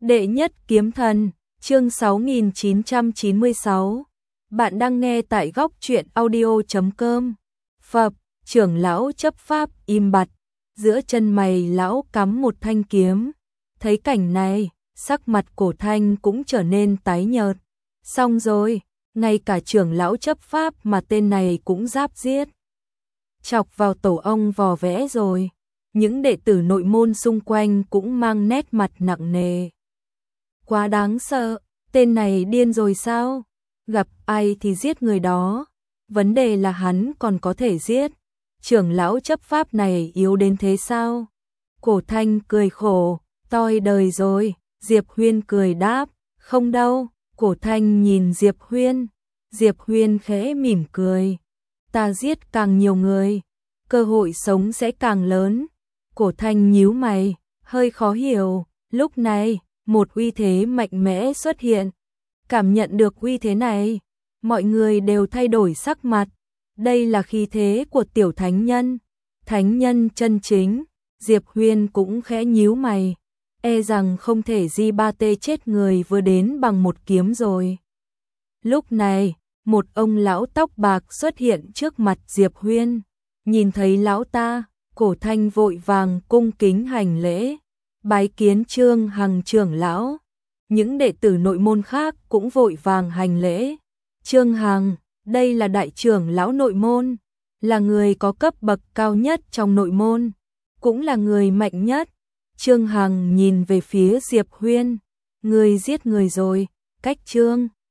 Đệ nhất kiếm thần, chương 6996. Bạn đang nghe tại góc truyện audio.com. Phập, trưởng lão chấp pháp im bặt, giữa chân mày lão cắm một thanh kiếm. Thấy cảnh này, sắc mặt Cổ Thanh cũng trở nên tái nhợt. Xong rồi, ngay cả trưởng lão chấp pháp mà tên này cũng giáp giết. Chọc vào tổ ong vò vẽ rồi. Những đệ tử nội môn xung quanh cũng mang nét mặt nặng nề. Quá đáng sợ, tên này điên rồi sao? Gặp ai thì giết người đó. Vấn đề là hắn còn có thể giết. Trưởng lão chấp pháp này yếu đến thế sao? Cổ Thanh cười khổ, toi đời rồi. Diệp Huyên cười đáp, không đâu. Cổ Thanh nhìn Diệp Huyên. Diệp Huyên khẽ mỉm cười. Ta giết càng nhiều người, cơ hội sống sẽ càng lớn. Cổ Thanh nhíu mày, hơi khó hiểu. Lúc này, một uy thế mạnh mẽ xuất hiện. Cảm nhận được uy thế này, mọi người đều thay đổi sắc mặt. Đây là khí thế của tiểu thánh nhân. Thánh nhân chân chính. Diệp Huyên cũng khẽ nhíu mày. E rằng không thể Di-ba-tê chết người vừa đến bằng một kiếm rồi. Lúc này, một ông lão tóc bạc xuất hiện trước mặt Diệp Huyên. Nhìn thấy lão ta, Cổ Thanh vội vàng cung kính hành lễ. Bái kiến Trương Hằng trưởng lão. Những đệ tử nội môn khác cũng vội vàng hành lễ. Trương Hằng, đây là đại trưởng lão nội môn, là người có cấp bậc cao nhất trong nội môn, cũng là người mạnh nhất. Trương Hằng nhìn về phía Diệp Huyên. Người giết người rồi, cách Trương